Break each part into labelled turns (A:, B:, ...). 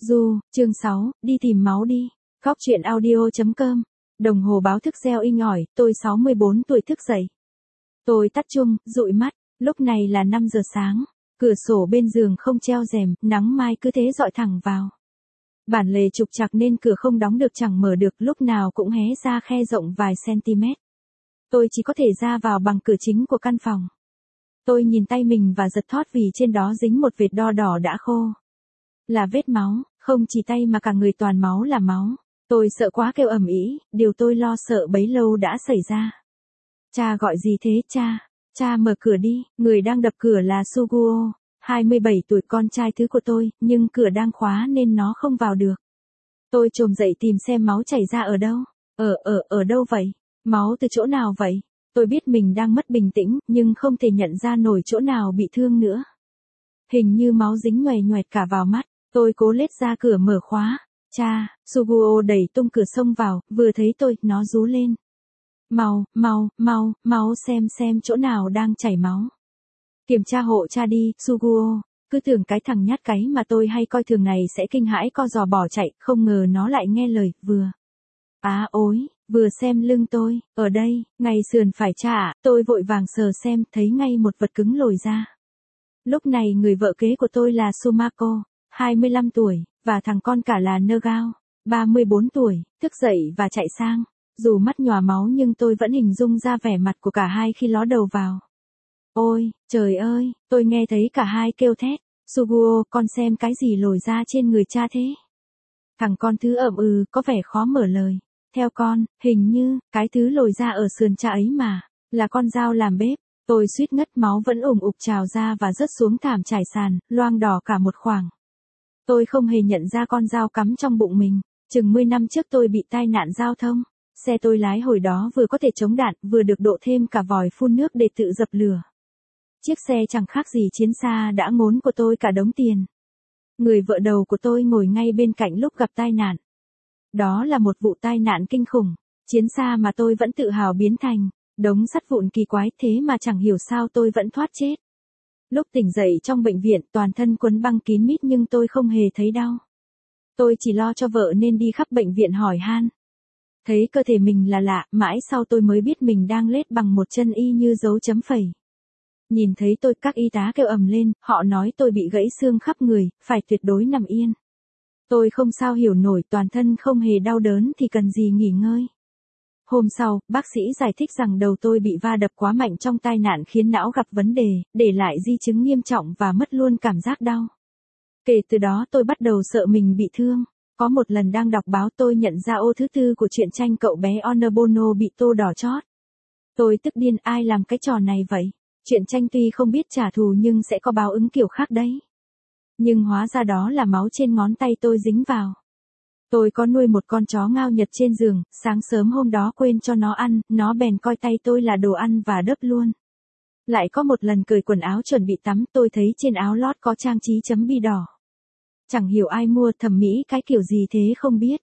A: Chương 6, đi tìm máu đi. Góc truyện audio.com. Đồng hồ báo thức reo inh ỏi, tôi 64 tuổi thức dậy. Tôi tắt chuông, dụi mắt, lúc này là 5 giờ sáng. Cửa sổ bên giường không treo rèm, nắng mai cứ thế dọi thẳng vào. Bản lề trục trặc nên cửa không đóng được chẳng mở được, lúc nào cũng hé ra khe rộng vài cm. Tôi chỉ có thể ra vào bằng cửa chính của căn phòng. Tôi nhìn tay mình và giật thót vì trên đó dính một vệt đo đỏ đã khô. Là vết máu, không chỉ tay mà cả người toàn máu là máu. Tôi sợ quá kêu ầm ĩ, điều tôi lo sợ bấy lâu đã xảy ra. Cha gọi gì thế cha? Cha mở cửa đi, người đang đập cửa là Suguo, 27 tuổi, con trai thứ của tôi, nhưng cửa đang khóa nên nó không vào được. Tôi chồm dậy tìm xem máu chảy ra ở đâu. Ở đâu vậy? Máu từ chỗ nào vậy? Tôi biết mình đang mất bình tĩnh, nhưng không thể nhận ra nổi chỗ nào bị thương nữa. Hình như máu dính nhoè nhoẹt cả vào mắt. Tôi cố lết ra cửa mở khóa. Cha, Suguo đẩy tung cửa xông vào, vừa thấy tôi, nó rú lên. Mau, xem chỗ nào đang chảy máu. Kiểm tra hộ cha đi, Suguo. Cứ tưởng cái thằng nhát cái mà tôi hay coi thường này sẽ kinh hãi co giò bỏ chạy, không ngờ nó lại nghe lời, vừa xem lưng tôi, ở đây, ngay sườn phải cha ạ. Tôi vội vàng sờ xem, thấy ngay một vật cứng lồi ra. Lúc này người vợ kế của tôi là Sumako, 25 tuổi, và thằng con cả là Nagao, 34 tuổi, thức dậy và chạy sang. Dù mắt nhòa máu nhưng tôi vẫn hình dung ra vẻ mặt của cả hai khi ló đầu vào. Ôi, trời ơi, tôi nghe thấy cả hai kêu thét. Suguo, con xem cái gì lồi ra trên người cha thế? Thằng con thứ có vẻ khó mở lời. Theo con, hình như, cái thứ lồi ra ở sườn cha ấy mà, là con dao làm bếp. Tôi suýt ngất, máu vẫn ủng ục trào ra và rớt xuống thảm trải sàn, loang đỏ cả một khoảng. Tôi không hề nhận ra con dao cắm trong bụng mình. Chừng 10 năm trước tôi bị tai nạn giao thông. Xe tôi lái hồi đó vừa có thể chống đạn, vừa được độ thêm cả vòi phun nước để tự dập lửa. Chiếc xe chẳng khác gì chiến xa đã ngốn của tôi cả đống tiền. Người vợ đầu của tôi ngồi ngay bên cạnh lúc gặp tai nạn. Đó là một vụ tai nạn kinh khủng. Chiến xa mà tôi vẫn tự hào biến thành đống sắt vụn kỳ quái, thế mà chẳng hiểu sao tôi vẫn thoát chết. Lúc tỉnh dậy trong bệnh viện, toàn thân quấn băng kín mít nhưng tôi không hề thấy đau. Tôi chỉ lo cho vợ nên đi khắp bệnh viện hỏi han. Thấy cơ thể mình là lạ, mãi sau tôi mới biết mình đang lết bằng một chân y như dấu chấm phẩy. Nhìn thấy tôi, các y tá kêu ầm lên, họ nói tôi bị gãy xương khắp người, phải tuyệt đối nằm yên. Tôi không sao hiểu nổi, toàn thân không hề đau đớn thì cần gì nghỉ ngơi. Hôm sau, bác sĩ giải thích rằng đầu tôi bị va đập quá mạnh trong tai nạn khiến não gặp vấn đề, để lại di chứng nghiêm trọng và mất luôn cảm giác đau. Kể từ đó tôi bắt đầu sợ mình bị thương. Có một lần đang đọc báo tôi nhận ra ô thứ tư của truyện tranh cậu bé Onobono bị tô đỏ chót. Tôi tức điên, ai làm cái trò này vậy? Truyện tranh tuy không biết trả thù nhưng sẽ có báo ứng kiểu khác đấy. Nhưng hóa ra đó là máu trên ngón tay tôi dính vào. Tôi có nuôi một con chó ngao Nhật trên giường, sáng sớm hôm đó quên cho nó ăn, nó bèn coi tay tôi là đồ ăn và đớp luôn. Lại có một lần cởi quần áo chuẩn bị tắm, tôi thấy trên áo lót có trang trí chấm bi đỏ. Chẳng hiểu ai mua, thẩm mỹ cái kiểu gì thế không biết.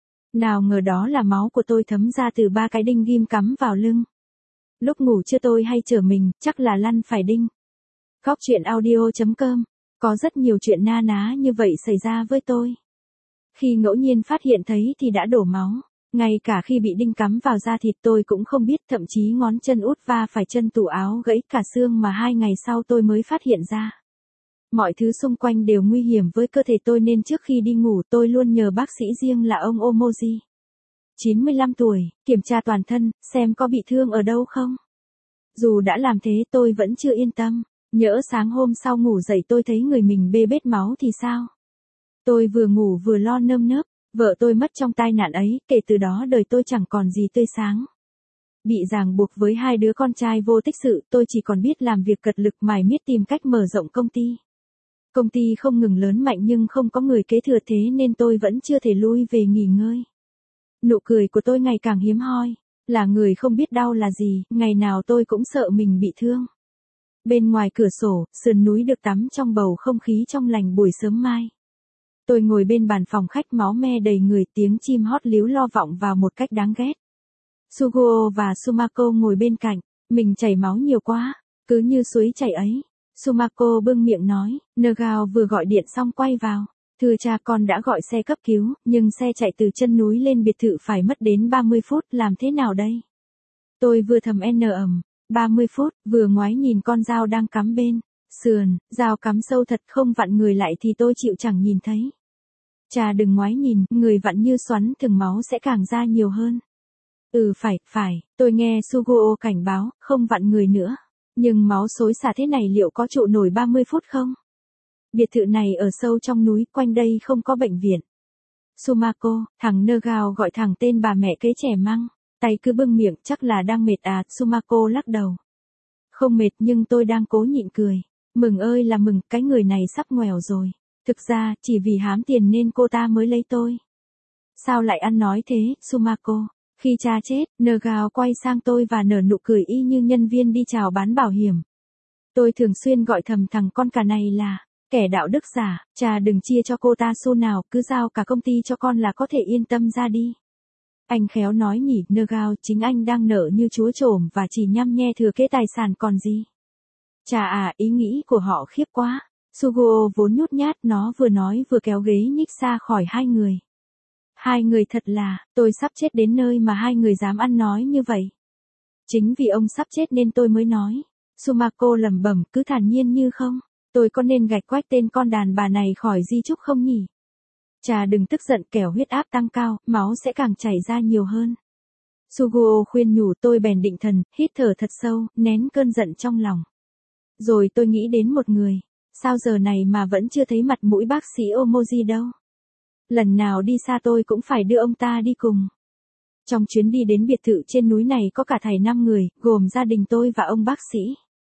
A: Nào ngờ đó là máu của tôi thấm ra từ 3 cái đinh ghim cắm vào lưng. Lúc ngủ trưa tôi hay chở mình, chắc là lăn phải đinh. Góc truyện audio.com. Có rất nhiều chuyện na ná như vậy xảy ra với tôi. Khi ngẫu nhiên phát hiện thấy thì đã đổ máu. Ngay cả khi bị đinh cắm vào da thịt tôi cũng không biết, thậm chí ngón chân út va phải chân tủ áo gãy cả xương mà 2 ngày sau tôi mới phát hiện ra. Mọi thứ xung quanh đều nguy hiểm với cơ thể tôi nên trước khi đi ngủ tôi luôn nhờ bác sĩ riêng là ông Omoji, 95 tuổi, kiểm tra toàn thân, xem có bị thương ở đâu không. Dù đã làm thế tôi vẫn chưa yên tâm, nhỡ sáng hôm sau ngủ dậy tôi thấy người mình bê bết máu thì sao? Tôi vừa ngủ vừa lo nơm nớp, vợ tôi mất trong tai nạn ấy, kể từ đó đời tôi chẳng còn gì tươi sáng. Bị ràng buộc với 2 đứa con trai vô tích sự, tôi chỉ còn biết làm việc cật lực mải miết tìm cách mở rộng công ty. Công ty không ngừng lớn mạnh nhưng không có người kế thừa, thế nên tôi vẫn chưa thể lui về nghỉ ngơi. Nụ cười của tôi ngày càng hiếm hoi, là người không biết đau là gì, ngày nào tôi cũng sợ mình bị thương. Bên ngoài cửa sổ, sườn núi được tắm trong bầu không khí trong lành buổi sớm mai. Tôi ngồi bên bàn phòng khách, máu me đầy người, tiếng chim hót líu lo vọng vào một cách đáng ghét. Suguo và Sumako ngồi bên cạnh, mình chảy máu nhiều quá, cứ như suối chảy ấy. Sumako bưng miệng nói, Nagao vừa gọi điện xong quay vào. Thưa cha, con đã gọi xe cấp cứu, nhưng xe chạy từ chân núi lên biệt thự phải mất đến 30 phút, làm thế nào đây? Tôi vừa thầm ầm, 30 phút, vừa ngoái nhìn con dao đang cắm bên sườn, dao cắm sâu thật, không vặn người lại thì tôi chịu chẳng nhìn thấy. Cha đừng ngoái nhìn, người vặn như xoắn thường máu sẽ càng ra nhiều hơn. Phải, tôi nghe Suguo cảnh báo, không vặn người nữa. Nhưng máu xối xả thế này liệu có trụ nổi 30 phút không? Biệt thự này ở sâu trong núi, quanh đây không có bệnh viện. Sumako, thằng Nergao gọi thẳng tên bà mẹ kế trẻ măng, tay cứ bưng miệng, chắc là đang mệt à, Sumako lắc đầu. Không mệt nhưng tôi đang cố nhịn cười. Mừng ơi là mừng, cái người này sắp ngoẻo rồi. Thực ra, chỉ vì hám tiền nên cô ta mới lấy tôi. Sao lại ăn nói thế, Sumako? Khi cha chết, Nergao quay sang tôi và nở nụ cười y như nhân viên đi chào bán bảo hiểm. Tôi thường xuyên gọi thầm thằng con cả này là kẻ đạo đức giả, cha đừng chia cho cô ta xu nào, cứ giao cả công ty cho con là có thể yên tâm ra đi. Anh khéo nói nhỉ, Nergao, chính anh đang nợ như chúa trổm và chỉ nhăm nhe thừa kế tài sản còn gì. Chà à, ý nghĩ của họ khiếp quá. Suguo vốn nhút nhát, nó vừa nói vừa kéo ghế nhích xa khỏi hai người. Hai người thật là, tôi sắp chết đến nơi mà hai người dám ăn nói như vậy. Chính vì ông sắp chết nên tôi mới nói. Sumako lẩm bẩm, cứ thản nhiên như không. Tôi có nên gạch quách tên con đàn bà này khỏi di chúc không nhỉ? Chà đừng tức giận, kẻo huyết áp tăng cao, máu sẽ càng chảy ra nhiều hơn. Suguo khuyên nhủ, tôi bèn định thần, hít thở thật sâu, nén cơn giận trong lòng. Rồi tôi nghĩ đến một người. Sao giờ này mà vẫn chưa thấy mặt mũi bác sĩ Omoji đâu? Lần nào đi xa tôi cũng phải đưa ông ta đi cùng. Trong chuyến đi đến biệt thự trên núi này có cả thảy 5 người, gồm gia đình tôi và ông bác sĩ.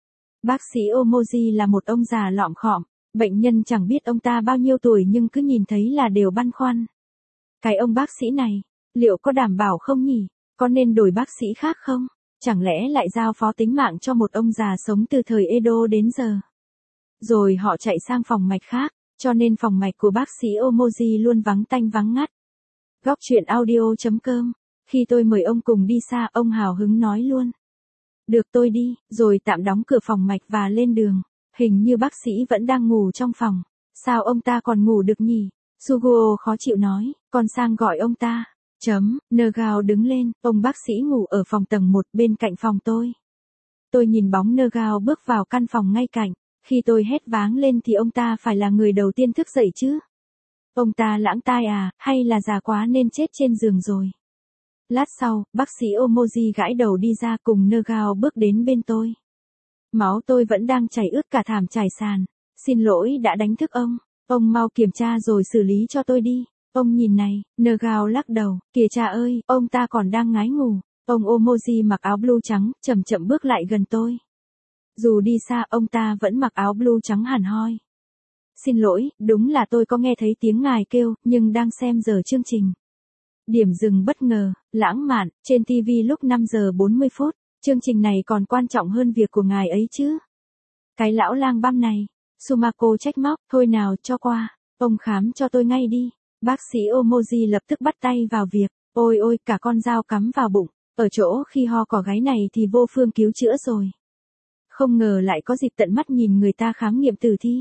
A: Bác sĩ Omoji là một ông già lọm khọm, bệnh nhân chẳng biết ông ta bao nhiêu tuổi nhưng cứ nhìn thấy là đều băn khoăn. Cái ông bác sĩ này, liệu có đảm bảo không nhỉ? Có nên đổi bác sĩ khác không? Chẳng lẽ lại giao phó tính mạng cho một ông già sống từ thời Edo đến giờ? Rồi họ chạy sang phòng mạch khác, cho nên phòng mạch của bác sĩ Omoji luôn vắng tanh vắng ngắt. Góc chuyện audio.com. Khi tôi mời ông cùng đi xa, ông hào hứng nói luôn. Được tôi đi, rồi tạm đóng cửa phòng mạch và lên đường. Hình như bác sĩ vẫn đang ngủ trong phòng. Sao ông ta còn ngủ được nhỉ? Suguo khó chịu nói, con sang gọi ông ta. Nergao đứng lên, ông bác sĩ ngủ ở phòng tầng 1 bên cạnh phòng tôi. Tôi nhìn bóng Nergao bước vào căn phòng ngay cạnh. Khi tôi hét váng lên thì ông ta phải là người đầu tiên thức dậy chứ. Ông ta lãng tai à, hay là già quá nên chết trên giường rồi. Lát sau, bác sĩ Omoji gãi đầu đi ra cùng Nergao bước đến bên tôi. Máu tôi vẫn đang chảy ướt cả thảm trải sàn. Xin lỗi đã đánh thức ông mau kiểm tra rồi xử lý cho tôi đi. Ông nhìn này, Nergao lắc đầu, kìa cha ơi, ông ta còn đang ngái ngủ. Ông Omoji mặc áo blue trắng, chậm chậm bước lại gần tôi. Dù đi xa, ông ta vẫn mặc áo blue trắng hẳn hoi. Xin lỗi, đúng là tôi có nghe thấy tiếng ngài kêu, nhưng đang xem giờ chương trình. Điểm dừng bất ngờ, lãng mạn, trên TV lúc 5 giờ 40 phút, chương trình này còn quan trọng hơn việc của ngài ấy chứ. Cái lão lang băm này, Sumako trách móc, thôi nào cho qua, ông khám cho tôi ngay đi. Bác sĩ Omoji lập tức bắt tay vào việc, ôi cả con dao cắm vào bụng, ở chỗ khi ho cỏ gáy này thì vô phương cứu chữa rồi. Không ngờ lại có dịp tận mắt nhìn người ta khám nghiệm tử thi.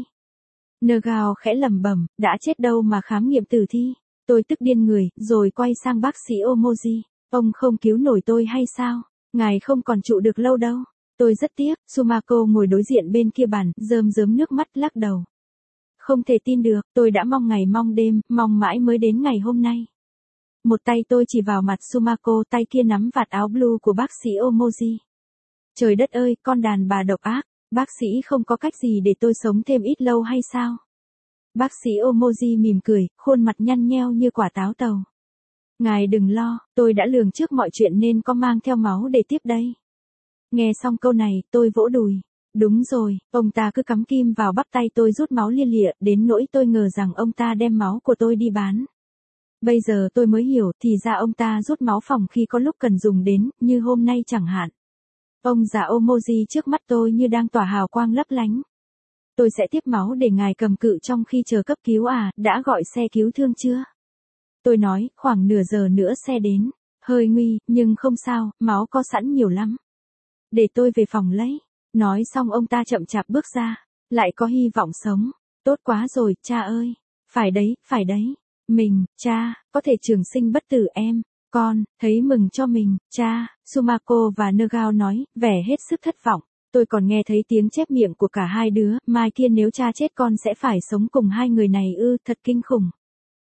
A: Nergao khẽ lẩm bẩm, đã chết đâu mà khám nghiệm tử thi. Tôi tức điên người, rồi quay sang bác sĩ Omoji. Ông không cứu nổi tôi hay sao? Ngài không còn trụ được lâu đâu. Tôi rất tiếc, Sumako ngồi đối diện bên kia bàn, rơm rớm nước mắt lắc đầu. Không thể tin được, tôi đã mong ngày mong đêm, mong mãi mới đến ngày hôm nay. Một tay tôi chỉ vào mặt Sumako, tay kia nắm vạt áo blue của bác sĩ Omoji. Trời đất ơi, con đàn bà độc ác, bác sĩ không có cách gì để tôi sống thêm ít lâu hay sao? Bác sĩ Omoji mỉm cười, khuôn mặt nhăn nheo như quả táo tàu. Ngài đừng lo, tôi đã lường trước mọi chuyện nên có mang theo máu để tiếp đây. Nghe xong câu này, tôi vỗ đùi. Đúng rồi, ông ta cứ cắm kim vào bắp tay tôi rút máu lia lịa, đến nỗi tôi ngờ rằng ông ta đem máu của tôi đi bán. Bây giờ tôi mới hiểu, thì ra ông ta rút máu phòng khi có lúc cần dùng đến, như hôm nay chẳng hạn. Ông già Omoji trước mắt tôi như đang tỏa hào quang lấp lánh. Tôi sẽ tiếp máu để ngài cầm cự trong khi chờ cấp cứu à, đã gọi xe cứu thương chưa? Tôi nói, khoảng nửa giờ nữa xe đến. Hơi nguy, nhưng không sao, máu có sẵn nhiều lắm. Để tôi về phòng lấy. Nói xong ông ta chậm chạp bước ra. Lại có hy vọng sống. Tốt quá rồi, cha ơi. phải đấy. Mình, cha, có thể trường sinh bất tử em. Con, thấy mừng cho mình, cha, Sumako và Nergao nói, vẻ hết sức thất vọng. Tôi còn nghe thấy tiếng chép miệng của cả hai đứa, mai kia nếu cha chết con sẽ phải sống cùng hai người này ư, thật kinh khủng.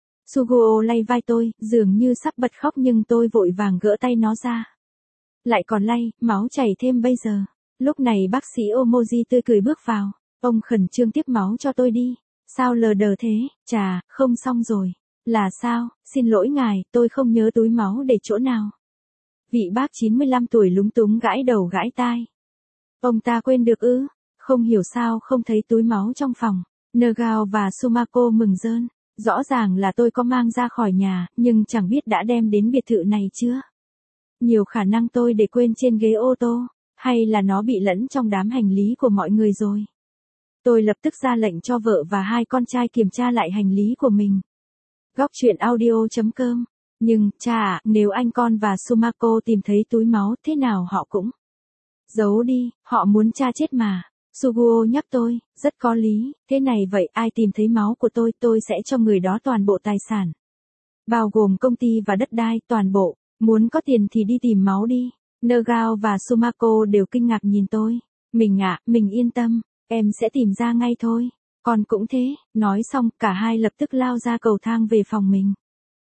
A: Suguo lay vai tôi, dường như sắp bật khóc nhưng tôi vội vàng gỡ tay nó ra. Lại còn lay, máu chảy thêm bây giờ. Lúc này bác sĩ Omoji tươi cười bước vào. Ông khẩn trương tiếp máu cho tôi đi. Sao lờ đờ thế, chà, không xong rồi. Là sao, xin lỗi ngài, tôi không nhớ túi máu để chỗ nào. Vị bác 95 tuổi lúng túng gãi đầu gãi tai. Ông ta quên được ư, không hiểu sao không thấy túi máu trong phòng. Nergao và Sumako mừng rơn. Rõ ràng là tôi có mang ra khỏi nhà, nhưng chẳng biết đã đem đến biệt thự này chưa. Nhiều khả năng tôi để quên trên ghế ô tô, hay là nó bị lẫn trong đám hành lý của mọi người rồi. Tôi lập tức ra lệnh cho vợ và hai con trai kiểm tra lại hành lý của mình. Góc truyện audio.com. Nhưng, cha ạ, nếu anh con và Sumako tìm thấy túi máu thế nào họ cũng giấu đi, họ muốn cha chết mà. Suguo nhắc tôi, rất có lý, thế này vậy ai tìm thấy máu của tôi sẽ cho người đó toàn bộ tài sản. Bao gồm công ty và đất đai, toàn bộ, muốn có tiền thì đi tìm máu đi. Nergao và Sumako đều kinh ngạc nhìn tôi. Mình mình yên tâm, em sẽ tìm ra ngay thôi. Con cũng thế, nói xong cả hai lập tức lao ra cầu thang về phòng mình.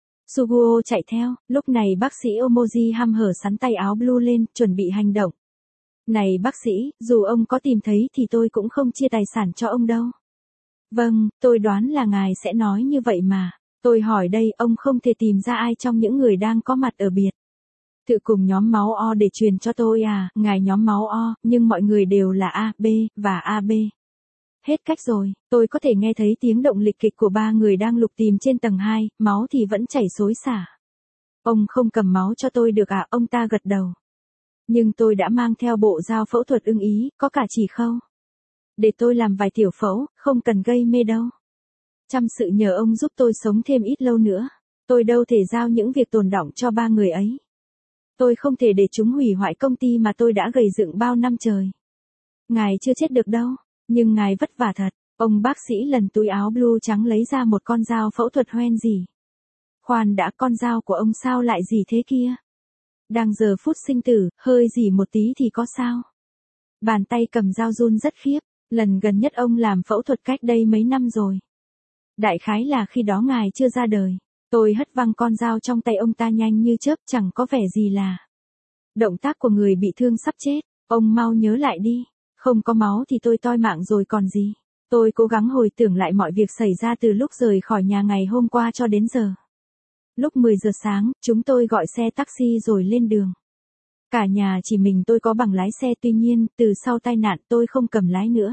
A: Suguo chạy theo, lúc này bác sĩ Omoji hăm hở sắn tay áo blue lên, chuẩn bị hành động. Này bác sĩ, dù ông có tìm thấy thì tôi cũng không chia tài sản cho ông đâu. Vâng, tôi đoán là ngài sẽ nói như vậy mà. Tôi hỏi đây, ông không thể tìm ra ai trong những người đang có mặt ở biệt thự cùng nhóm máu O để truyền cho tôi à, ngài nhóm máu O, nhưng mọi người đều là A, B, và AB. Hết cách rồi, tôi có thể nghe thấy tiếng động lịch kịch của ba người đang lục tìm trên tầng 2, máu thì vẫn chảy xối xả. Ông không cầm máu cho tôi được à, ông ta gật đầu. Nhưng tôi đã mang theo bộ dao phẫu thuật ưng ý, có cả chỉ khâu. Để tôi làm vài tiểu phẫu, không cần gây mê đâu. Chăm sự nhờ ông giúp tôi sống thêm ít lâu nữa. Tôi đâu thể giao những việc tồn đọng cho ba người ấy. Tôi không thể để chúng hủy hoại công ty mà tôi đã gầy dựng bao năm trời. Ngài chưa chết được đâu, nhưng ngài vất vả thật. Ông bác sĩ lần túi áo blue trắng lấy ra một con dao phẫu thuật hoen gì. Khoan đã, con dao của ông sao lại gì thế kia? Đang giờ phút sinh tử, hơi gì một tí thì có sao? Bàn tay cầm dao run rất khiếp, lần gần nhất ông làm phẫu thuật cách đây mấy năm rồi. Đại khái là khi đó ngài chưa ra đời. Tôi hất văng con dao trong tay ông ta nhanh như chớp, chẳng có vẻ gì là động tác của người bị thương sắp chết. Ông mau nhớ lại đi, không có máu thì tôi toi mạng rồi còn gì. Tôi cố gắng hồi tưởng lại mọi việc xảy ra từ lúc rời khỏi nhà ngày hôm qua cho đến giờ. Lúc 10 giờ sáng, chúng tôi gọi xe taxi rồi lên đường. Cả nhà chỉ mình tôi có bằng lái xe, tuy nhiên, từ sau tai nạn tôi không cầm lái nữa.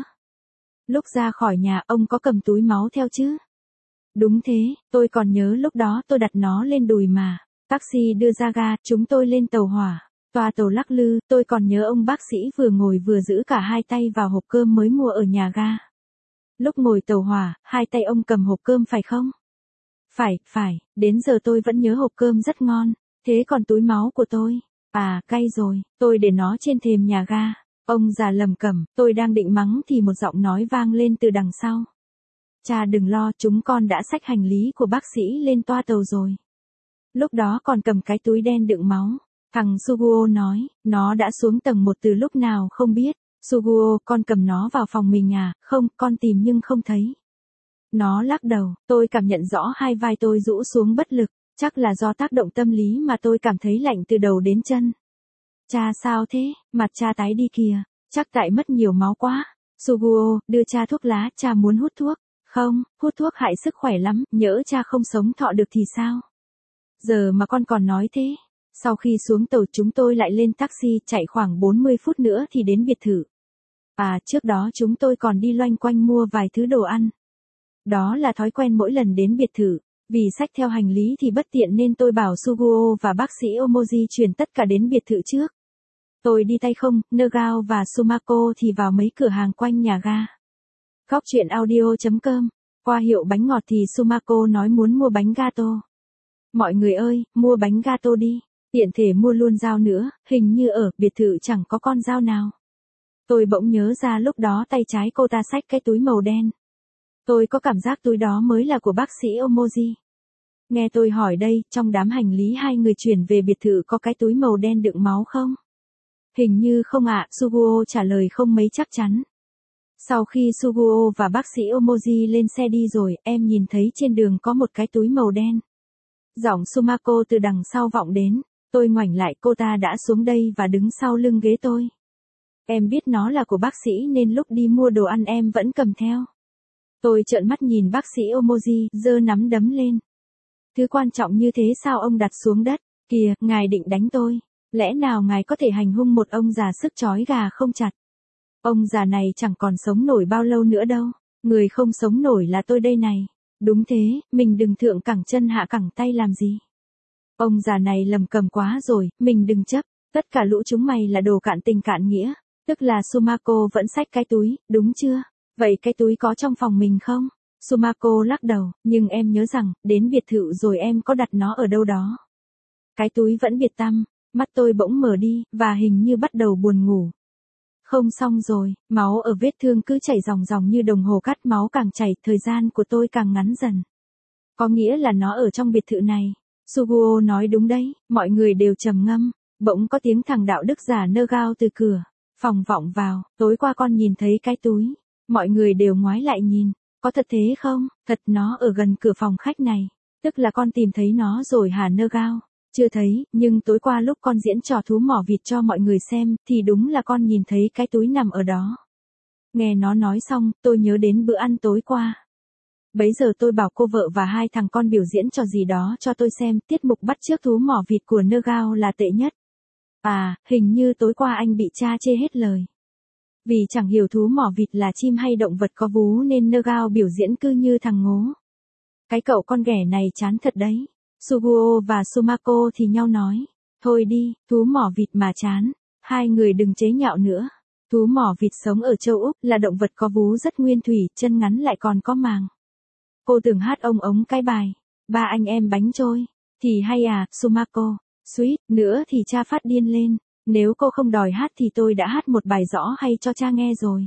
A: Lúc ra khỏi nhà ông có cầm túi máu theo chứ? Đúng thế, tôi còn nhớ lúc đó tôi đặt nó lên đùi mà. Taxi đưa ra ga, chúng tôi lên tàu hỏa. Toa tàu lắc lư, tôi còn nhớ ông bác sĩ vừa ngồi vừa giữ cả hai tay vào hộp cơm mới mua ở nhà ga. Lúc ngồi tàu hỏa, hai tay ông cầm hộp cơm phải không? Phải, đến giờ tôi vẫn nhớ hộp cơm rất ngon. Thế còn túi máu của tôi? À, cay rồi, tôi để nó trên thềm nhà ga. Ông già lầm cẩm, tôi đang định mắng thì một giọng nói vang lên từ đằng sau. Cha đừng lo, chúng con đã xách hành lý của bác sĩ lên toa tàu rồi. Lúc đó còn cầm cái túi đen đựng máu. Thằng Suguo nói, nó đã xuống tầng 1 từ lúc nào không biết. Suguo, con cầm nó vào phòng mình à? Không, con tìm nhưng không thấy. Nó lắc đầu, tôi cảm nhận rõ hai vai tôi rũ xuống bất lực. Chắc là do tác động tâm lý mà tôi cảm thấy lạnh từ đầu đến chân. Cha sao thế? Mặt cha tái đi kìa. Chắc tại mất nhiều máu quá. Suguo, đưa cha thuốc lá, cha muốn hút thuốc. Không, hút thuốc hại sức khỏe lắm, nhỡ cha không sống thọ được thì sao? Giờ mà con còn nói thế. Sau khi xuống tàu chúng tôi lại lên taxi, chạy khoảng 40 phút nữa thì đến biệt thự. À, trước đó chúng tôi còn đi loanh quanh mua vài thứ đồ ăn. Đó là thói quen mỗi lần đến biệt thự. Vì xách theo hành lý thì bất tiện nên tôi bảo Suguo và bác sĩ Omoji chuyển tất cả đến biệt thự trước. Tôi đi tay không, Nergao và Sumako thì vào mấy cửa hàng quanh nhà ga. Góc truyện audio.com. Qua hiệu bánh ngọt thì Sumako nói muốn mua bánh gato. Mọi người ơi, mua bánh gato đi. Tiện thể mua luôn dao nữa, hình như ở biệt thự chẳng có con dao nào. Tôi bỗng nhớ ra lúc đó tay trái cô ta xách cái túi màu đen. Tôi có cảm giác túi đó mới là của bác sĩ Omoji. Nghe tôi hỏi đây, trong đám hành lý hai người chuyển về biệt thự có cái túi màu đen đựng máu không? Hình như không ạ, Suguo trả lời không mấy chắc chắn. Sau khi Suguo và bác sĩ Omoji lên xe đi rồi, em nhìn thấy trên đường có một cái túi màu đen. Giọng Sumako từ đằng sau vọng đến, tôi ngoảnh lại, cô ta đã xuống đây và đứng sau lưng ghế tôi. Em biết nó là của bác sĩ nên lúc đi mua đồ ăn em vẫn cầm theo. Tôi trợn mắt nhìn bác sĩ Omoji, giơ nắm đấm lên. Thứ quan trọng như thế sao ông đặt xuống đất? Kìa, ngài định đánh tôi. Lẽ nào ngài có thể hành hung một ông già sức chói gà không chặt? Ông già này chẳng còn sống nổi bao lâu nữa đâu. Người không sống nổi là tôi đây này. Đúng thế, mình đừng thượng cẳng chân hạ cẳng tay làm gì. Ông già này lầm cầm quá rồi, mình đừng chấp. Tất cả lũ chúng mày là đồ cạn tình cạn nghĩa. Tức là Sumako vẫn xách cái túi, đúng chưa? Vậy cái túi có trong phòng mình không? Sumako lắc đầu, nhưng em nhớ rằng, đến biệt thự rồi em có đặt nó ở đâu đó. Cái túi vẫn biệt tăm, mắt tôi bỗng mở đi, và hình như bắt đầu buồn ngủ. Không xong rồi, máu ở vết thương cứ chảy ròng ròng như đồng hồ cắt, máu càng chảy, thời gian của tôi càng ngắn dần. Có nghĩa là nó ở trong biệt thự này. Suguo nói đúng đấy, mọi người đều trầm ngâm, bỗng có tiếng thằng đạo đức giả nơ gao từ cửa phòng vọng vào, tối qua con nhìn thấy cái túi. Mọi người đều ngoái lại nhìn, có thật thế không? Thật, nó ở gần cửa phòng khách này. Tức là con tìm thấy nó rồi hả nơ gao? Chưa thấy, nhưng tối qua lúc con diễn trò thú mỏ vịt cho mọi người xem, thì đúng là con nhìn thấy cái túi nằm ở đó. Nghe nó nói xong, tôi nhớ đến bữa ăn tối qua. Bấy giờ tôi bảo cô vợ và hai thằng con biểu diễn trò gì đó cho tôi xem, tiết mục bắt chước thú mỏ vịt của nơ gao là tệ nhất. À, hình như tối qua anh bị cha chê hết lời. Vì chẳng hiểu thú mỏ vịt là chim hay động vật có vú nên nơ gao biểu diễn cứ như thằng ngố. Cái cậu con ghẻ này chán thật đấy. Suguo và Sumako thì nhau nói. Thôi đi, thú mỏ vịt mà chán. Hai người đừng chế nhạo nữa. Thú mỏ vịt sống ở châu Úc là động vật có vú rất nguyên thủy, chân ngắn lại còn có màng. Cô từng hát ông ống cái bài. Ba anh em bánh trôi. Thì hay à, Sumako. Suýt nữa thì cha phát điên lên. Nếu cô không đòi hát thì tôi đã hát một bài rõ hay cho cha nghe rồi.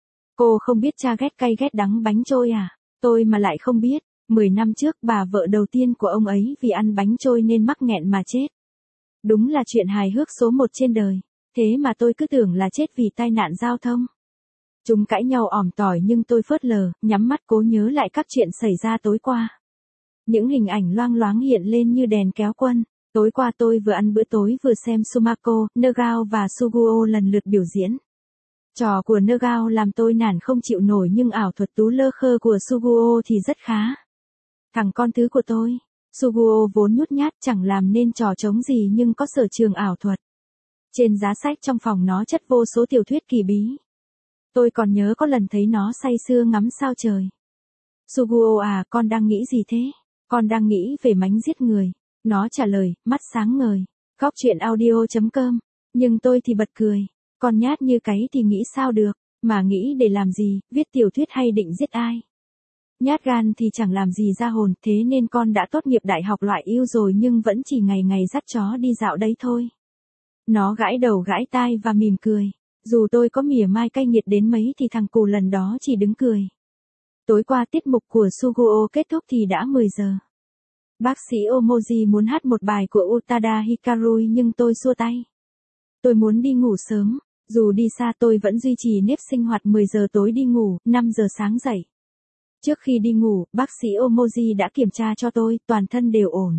A: Cô không biết cha ghét cay ghét đắng bánh trôi à? Tôi mà lại không biết. 10 năm trước bà vợ đầu tiên của ông ấy vì ăn bánh trôi nên mắc nghẹn mà chết. Đúng là chuyện hài hước số 1 trên đời. Thế mà tôi cứ tưởng là chết vì tai nạn giao thông. Chúng cãi nhau ỏm tỏi nhưng tôi phớt lờ, nhắm mắt cố nhớ lại các chuyện xảy ra tối qua. Những hình ảnh loang loáng hiện lên như đèn kéo quân. Tối qua tôi vừa ăn bữa tối vừa xem Sumako, Nagao và Suguo lần lượt biểu diễn. Trò của Nagao làm tôi nản không chịu nổi nhưng ảo thuật tú lơ khơ của Suguo thì rất khá. Thằng con thứ của tôi, Suguo vốn nhút nhát chẳng làm nên trò trống gì nhưng có sở trường ảo thuật. Trên giá sách trong phòng nó chất vô số tiểu thuyết kỳ bí. Tôi còn nhớ có lần thấy nó say sưa ngắm sao trời. Suguo à, con đang nghĩ gì thế? Con đang nghĩ về mánh giết người. Nó trả lời, mắt sáng ngời. Góc chuyện audio.com. Nhưng tôi thì bật cười. Con nhát như cái thì nghĩ sao được. Mà nghĩ để làm gì, viết tiểu thuyết hay định giết ai? Nhát gan thì chẳng làm gì ra hồn, thế nên con đã tốt nghiệp đại học loại yêu rồi nhưng vẫn chỉ ngày ngày dắt chó đi dạo đấy thôi. Nó gãi đầu gãi tai và mỉm cười. Dù tôi có mỉa mai cay nghiệt đến mấy thì thằng cù lần đó chỉ đứng cười. Tối qua tiết mục của Suguo kết thúc thì đã 10 giờ. Bác sĩ Omoji muốn hát một bài của Utada Hikaru nhưng tôi xua tay. Tôi muốn đi ngủ sớm, dù đi xa tôi vẫn duy trì nếp sinh hoạt 10 giờ tối đi ngủ, 5 giờ sáng dậy. Trước khi đi ngủ, bác sĩ Omoji đã kiểm tra cho tôi, toàn thân đều ổn.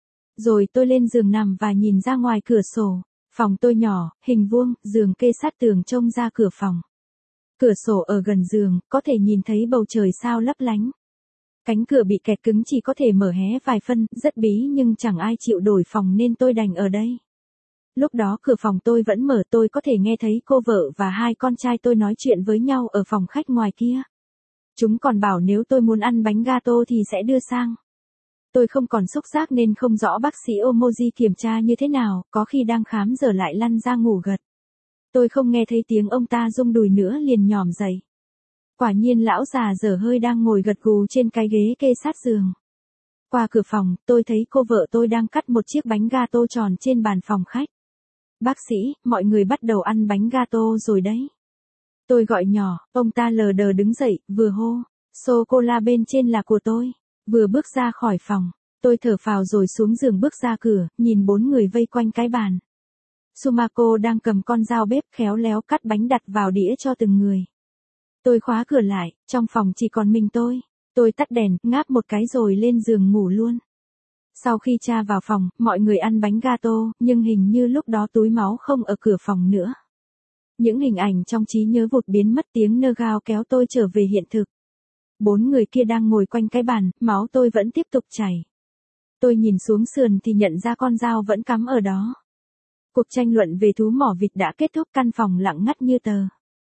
A: Rồi tôi lên giường nằm và nhìn ra ngoài cửa sổ. Phòng tôi nhỏ, hình vuông, giường kê sát tường trông ra cửa phòng. Cửa sổ ở gần giường, có thể nhìn thấy bầu trời sao lấp lánh. Cánh cửa bị kẹt cứng chỉ có thể mở hé vài phân, rất bí nhưng chẳng ai chịu đổi phòng nên tôi đành ở đây. Lúc đó cửa phòng tôi vẫn mở, tôi có thể nghe thấy cô vợ và hai con trai tôi nói chuyện với nhau ở phòng khách ngoài kia. Chúng còn bảo nếu tôi muốn ăn bánh gato thì sẽ đưa sang. Tôi không còn xúc giác nên không rõ bác sĩ Omoji kiểm tra như thế nào, có khi đang khám giờ lại lăn ra ngủ gật. Tôi không nghe thấy tiếng ông ta rung đùi nữa liền nhòm dậy. Quả nhiên lão già dở hơi đang ngồi gật gù trên cái ghế kê sát giường. Qua cửa phòng, tôi thấy cô vợ tôi đang cắt một chiếc bánh gato tròn trên bàn phòng khách. Bác sĩ, mọi người bắt đầu ăn bánh gato rồi đấy. Tôi gọi nhỏ, ông ta lờ đờ đứng dậy, vừa hô. Sô-cô-la bên trên là của tôi. Vừa bước ra khỏi phòng, tôi thở phào rồi xuống giường bước ra cửa, nhìn 4 người vây quanh cái bàn. Sumako đang cầm con dao bếp khéo léo cắt bánh đặt vào đĩa cho từng người. Tôi khóa cửa lại, trong phòng chỉ còn mình tôi. Tôi tắt đèn, ngáp một cái rồi lên giường ngủ luôn. Sau khi cha vào phòng, mọi người ăn bánh gato, nhưng hình như lúc đó túi máu không ở cửa phòng nữa. Những hình ảnh trong trí nhớ vụt biến mất, tiếng nơ gao kéo tôi trở về hiện thực. 4 người kia đang ngồi quanh cái bàn, máu tôi vẫn tiếp tục chảy. Tôi nhìn xuống sườn thì nhận ra con dao vẫn cắm ở đó. Cuộc tranh luận về thú mỏ vịt đã kết thúc, căn phòng lặng ngắt như tờ.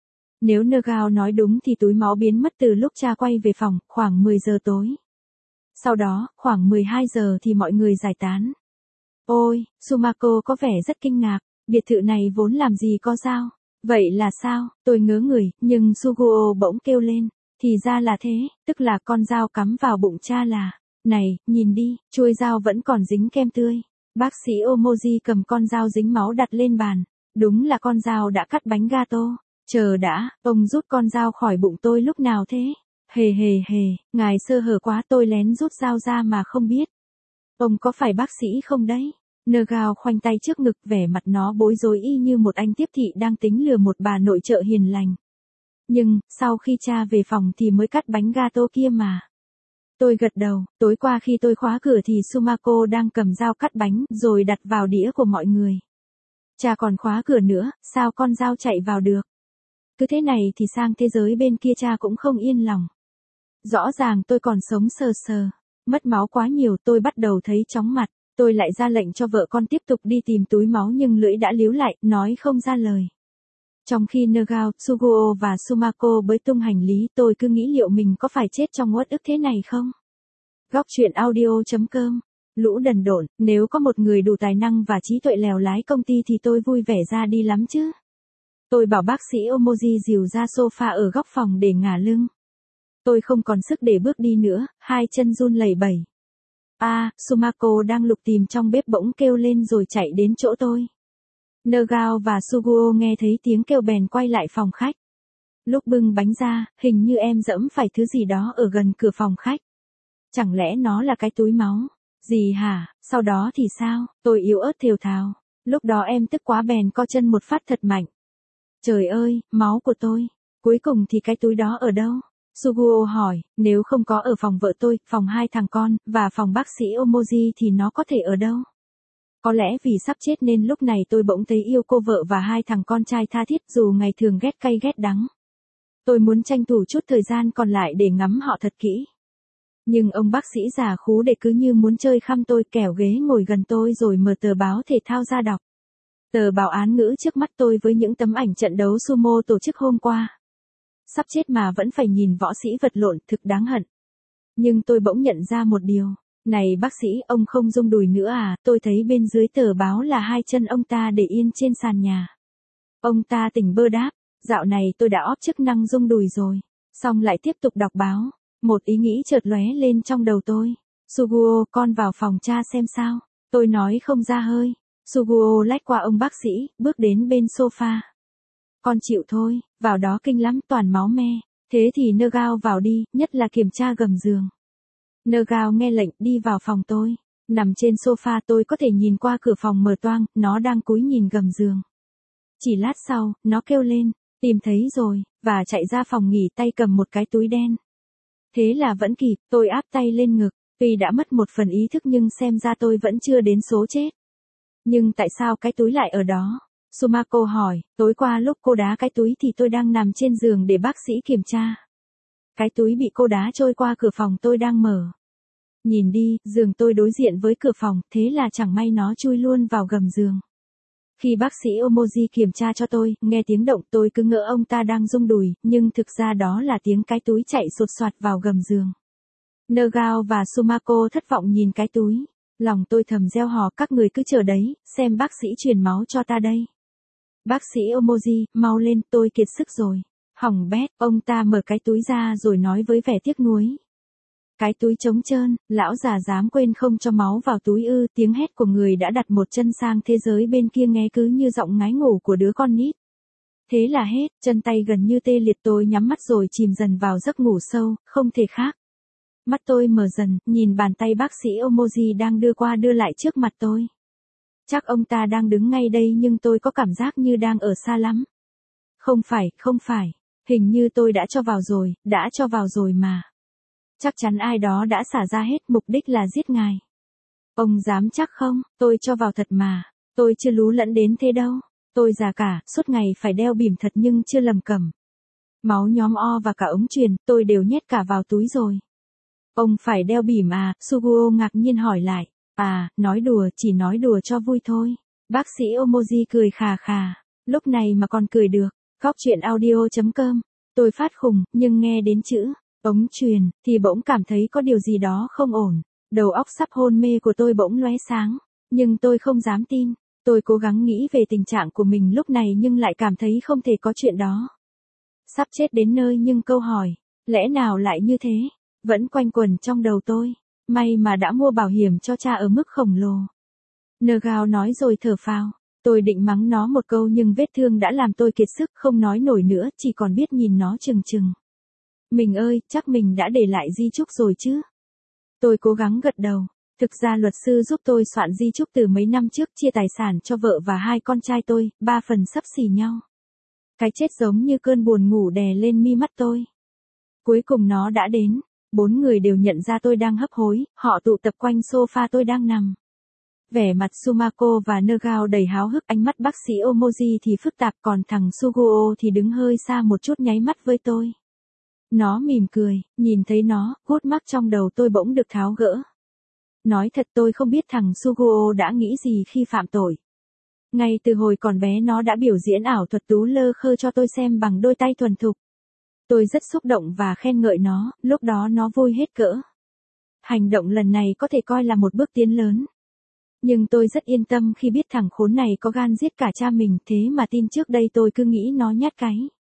A: Nếu nơ gao nói đúng thì túi máu biến mất từ lúc cha quay về phòng, khoảng 10 giờ tối. Sau đó, khoảng 12 giờ thì mọi người giải tán. Ôi, Sumako có vẻ rất kinh ngạc, biệt thự này vốn làm gì có dao. Vậy là sao? Tôi ngớ người, nhưng Suguo bỗng kêu lên. Thì ra là thế, tức là con dao cắm vào bụng cha là. Này, nhìn đi, chuôi dao vẫn còn dính kem tươi. Bác sĩ Omoji cầm con dao dính máu đặt lên bàn. Đúng là con dao đã cắt bánh gato. Chờ đã, ông rút con dao khỏi bụng tôi lúc nào thế? Hề hề hề, ngài sơ hở quá, tôi lén rút dao ra mà không biết. Ông có phải bác sĩ không đấy? Nơ gao khoanh tay trước ngực, vẻ mặt nó bối rối y như một anh tiếp thị đang tính lừa một bà nội trợ hiền lành. Nhưng, sau khi cha về phòng thì mới cắt bánh gato kia mà. Tôi gật đầu, tối qua khi tôi khóa cửa thì Sumako đang cầm dao cắt bánh rồi đặt vào đĩa của mọi người. Cha còn khóa cửa nữa, sao con dao chạy vào được? Cứ thế này thì sang thế giới bên kia cha cũng không yên lòng. Rõ ràng tôi còn sống sờ sờ. Mất máu quá nhiều, tôi bắt đầu thấy chóng mặt. Tôi lại ra lệnh cho vợ con tiếp tục đi tìm túi máu nhưng lưỡi đã líu lại, nói không ra lời. Trong khi Nagao, Suguo và Sumako bới tung hành lý, tôi cứ nghĩ liệu mình có phải chết trong uất ức thế này không? Góc truyện audio.com. Lũ đần độn, nếu có một người đủ tài năng và trí tuệ lèo lái công ty thì tôi vui vẻ ra đi lắm chứ. Tôi bảo bác sĩ Omoji dìu ra sofa ở góc phòng để ngả lưng. Tôi không còn sức để bước đi nữa, hai chân run lẩy bẩy. Sumako đang lục tìm trong bếp bỗng kêu lên rồi chạy đến chỗ tôi. Nagao và Suguo nghe thấy tiếng kêu bèn quay lại phòng khách. Lúc bưng bánh ra, hình như em dẫm phải thứ gì đó ở gần cửa phòng khách. Chẳng lẽ nó là cái túi máu? Gì hả? Sau đó thì sao? Tôi yếu ớt thều thào. Lúc đó em tức quá bèn co chân một phát thật mạnh. Trời ơi, máu của tôi. Cuối cùng thì cái túi đó ở đâu? Suguo hỏi, nếu không có ở phòng vợ tôi, phòng 2 thằng con, và phòng bác sĩ Omoji thì nó có thể ở đâu? Có lẽ vì sắp chết nên lúc này tôi bỗng thấy yêu cô vợ và 2 thằng con trai tha thiết dù ngày thường ghét cay ghét đắng. Tôi muốn tranh thủ chút thời gian còn lại để ngắm họ thật kỹ. Nhưng ông bác sĩ già khú để cứ như muốn chơi khăm tôi, kẻo ghế ngồi gần tôi rồi mở tờ báo thể thao ra đọc. Tờ báo án ngữ trước mắt tôi với những tấm ảnh trận đấu sumo tổ chức hôm qua. Sắp chết mà vẫn phải nhìn võ sĩ vật lộn, thực đáng hận. Nhưng tôi bỗng nhận ra một điều. Này bác sĩ, ông không rung đùi nữa à? Tôi thấy bên dưới tờ báo là 2 chân ông ta để yên trên sàn nhà. Ông ta tỉnh bơ đáp, dạo này tôi đã óp chức năng rung đùi rồi. Xong lại tiếp tục đọc báo. Một ý nghĩ chợt lóe lên trong đầu tôi. Suguo, con vào phòng cha xem sao. Tôi nói không ra hơi. Suguo lách qua ông bác sĩ, bước đến bên sofa. Con chịu thôi, vào đó kinh lắm, toàn máu me. Thế thì Nagao vào đi, nhất là kiểm tra gầm giường. Nagao nghe lệnh đi vào phòng tôi. Nằm trên sofa tôi có thể nhìn qua cửa phòng mở toang, nó đang cúi nhìn gầm giường. Chỉ lát sau, nó kêu lên, tìm thấy rồi, và chạy ra phòng nghỉ tay cầm một cái túi đen. Thế là vẫn kịp, tôi áp tay lên ngực, tuy đã mất một phần ý thức nhưng xem ra tôi vẫn chưa đến số chết. Nhưng tại sao cái túi lại ở đó? Sumako hỏi, tối qua lúc cô đá cái túi thì tôi đang nằm trên giường để bác sĩ kiểm tra. Cái túi bị cô đá trôi qua cửa phòng tôi đang mở. Nhìn đi, giường tôi đối diện với cửa phòng, thế là chẳng may nó chui luôn vào gầm giường. Khi bác sĩ Omoji kiểm tra cho tôi, nghe tiếng động tôi cứ ngỡ ông ta đang rung đùi, nhưng thực ra đó là tiếng cái túi chạy sột soạt vào gầm giường. Nagao và Sumako thất vọng nhìn cái túi. Lòng tôi thầm reo hò, các người cứ chờ đấy, xem bác sĩ truyền máu cho ta đây. Bác sĩ Omoji, mau lên, tôi kiệt sức rồi. Hỏng bét, ông ta mở cái túi ra rồi nói với vẻ tiếc nuối. Cái túi trống trơn, lão già dám quên không cho máu vào túi ư? Tiếng hét của người đã đặt một chân sang thế giới bên kia nghe cứ như giọng ngái ngủ của đứa con nít. Thế là hết, chân tay gần như tê liệt, tôi nhắm mắt rồi chìm dần vào giấc ngủ sâu, không thể khác. Mắt tôi mở dần, nhìn bàn tay bác sĩ Omoji đang đưa qua đưa lại trước mặt tôi. Chắc ông ta đang đứng ngay đây nhưng tôi có cảm giác như đang ở xa lắm. Không phải, hình như tôi đã cho vào rồi mà. Chắc chắn ai đó đã xả ra hết, mục đích là giết ngài. Ông dám chắc không, tôi cho vào thật mà, tôi chưa lú lẫn đến thế đâu. Tôi già cả, suốt ngày phải đeo bỉm thật nhưng chưa lầm cẩm. Máu nhóm O và cả ống truyền, tôi đều nhét cả vào túi rồi. Ông phải đeo bỉm à, Suguo ngạc nhiên hỏi lại. À, nói đùa, chỉ nói đùa cho vui thôi. Bác sĩ Omoji cười khà khà, lúc này mà còn cười được. Góc chuyện audio.com. Tôi phát khùng, nhưng nghe đến chữ ống truyền thì bỗng cảm thấy có điều gì đó không ổn. Đầu óc sắp hôn mê của tôi bỗng lóe sáng, nhưng tôi không dám tin. Tôi cố gắng nghĩ về tình trạng của mình lúc này nhưng lại cảm thấy không thể có chuyện đó. Sắp chết đến nơi nhưng câu hỏi, lẽ nào lại như thế, vẫn quanh quẩn trong đầu tôi. May mà đã mua bảo hiểm cho cha ở mức khổng lồ. Nergao nói rồi thở phào. Tôi định mắng nó một câu nhưng vết thương đã làm tôi kiệt sức không nói nổi nữa, chỉ còn biết nhìn nó chừng chừng. Mình ơi, chắc mình đã để lại di chúc rồi chứ. Tôi cố gắng gật đầu. Thực ra luật sư giúp tôi soạn di chúc từ mấy năm trước, chia tài sản cho vợ và hai con trai tôi, 3 phần xấp xỉ nhau. Cái chết giống như cơn buồn ngủ đè lên mi mắt tôi. Cuối cùng nó đã đến. 4 người đều nhận ra tôi đang hấp hối, họ tụ tập quanh sofa tôi đang nằm. Vẻ mặt Sumako và Nergao đầy háo hức, ánh mắt bác sĩ Omoji thì phức tạp, còn thằng Suguo thì đứng hơi xa một chút nháy mắt với tôi. Nó mỉm cười, nhìn thấy nó, gút mắc trong đầu tôi bỗng được tháo gỡ. Nói thật tôi không biết thằng Suguo đã nghĩ gì khi phạm tội. Ngay từ hồi còn bé nó đã biểu diễn ảo thuật tú lơ khơ cho tôi xem bằng đôi tay thuần thục. Tôi rất xúc động và khen ngợi nó, lúc đó nó vui hết cỡ. Hành động lần này có thể coi là một bước tiến lớn. Nhưng tôi rất yên tâm khi biết thằng khốn này có gan giết cả cha mình, thế mà tin trước đây tôi cứ nghĩ nó nhát cái.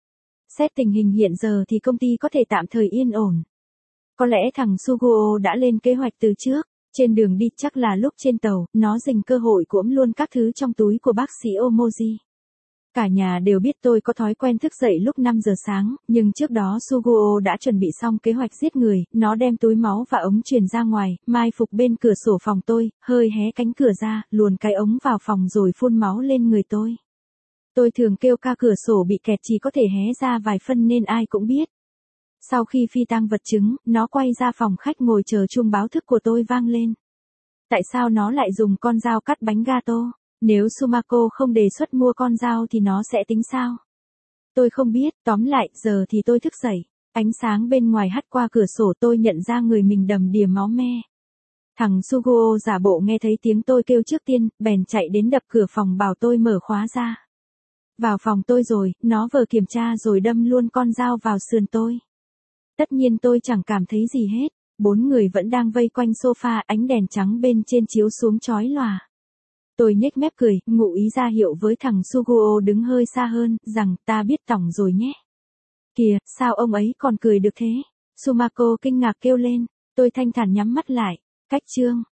A: Xét tình hình hiện giờ thì công ty có thể tạm thời yên ổn. Có lẽ thằng Suguo đã lên kế hoạch từ trước. Trên đường đi chắc là lúc trên tàu, nó dình cơ hội cuỗm luôn các thứ trong túi của bác sĩ Omoji. Cả nhà đều biết tôi có thói quen thức dậy lúc 5 giờ sáng, nhưng trước đó Suguo đã chuẩn bị xong kế hoạch giết người, nó đem túi máu và ống truyền ra ngoài, mai phục bên cửa sổ phòng tôi, hơi hé cánh cửa ra, luồn cái ống vào phòng rồi phun máu lên người tôi. Tôi thường kêu ca cửa sổ bị kẹt chỉ có thể hé ra vài phân nên ai cũng biết. Sau khi phi tang vật chứng, nó quay ra phòng khách ngồi chờ chuông báo thức của tôi vang lên. Tại sao nó lại dùng con dao cắt bánh gato? Nếu Sumako không đề xuất mua con dao thì nó sẽ tính sao? Tôi không biết, tóm lại, giờ thì tôi thức dậy. Ánh sáng bên ngoài hắt qua cửa sổ, tôi nhận ra người mình đầm đìa máu me. Thằng Suguo giả bộ nghe thấy tiếng tôi kêu trước tiên, bèn chạy đến đập cửa phòng bảo tôi mở khóa ra. Vào phòng tôi rồi, nó vừa kiểm tra rồi đâm luôn con dao vào sườn tôi. Tất nhiên tôi chẳng cảm thấy gì hết. 4 người vẫn đang vây quanh sofa, ánh đèn trắng bên trên chiếu xuống chói lòa. Tôi nhếch mép cười, ngụ ý ra hiệu với thằng Suguo đứng hơi xa hơn, rằng ta biết tổng rồi nhé. Kìa, sao ông ấy còn cười được thế? Sumako kinh ngạc kêu lên. Tôi thanh thản nhắm mắt lại. Cách chương.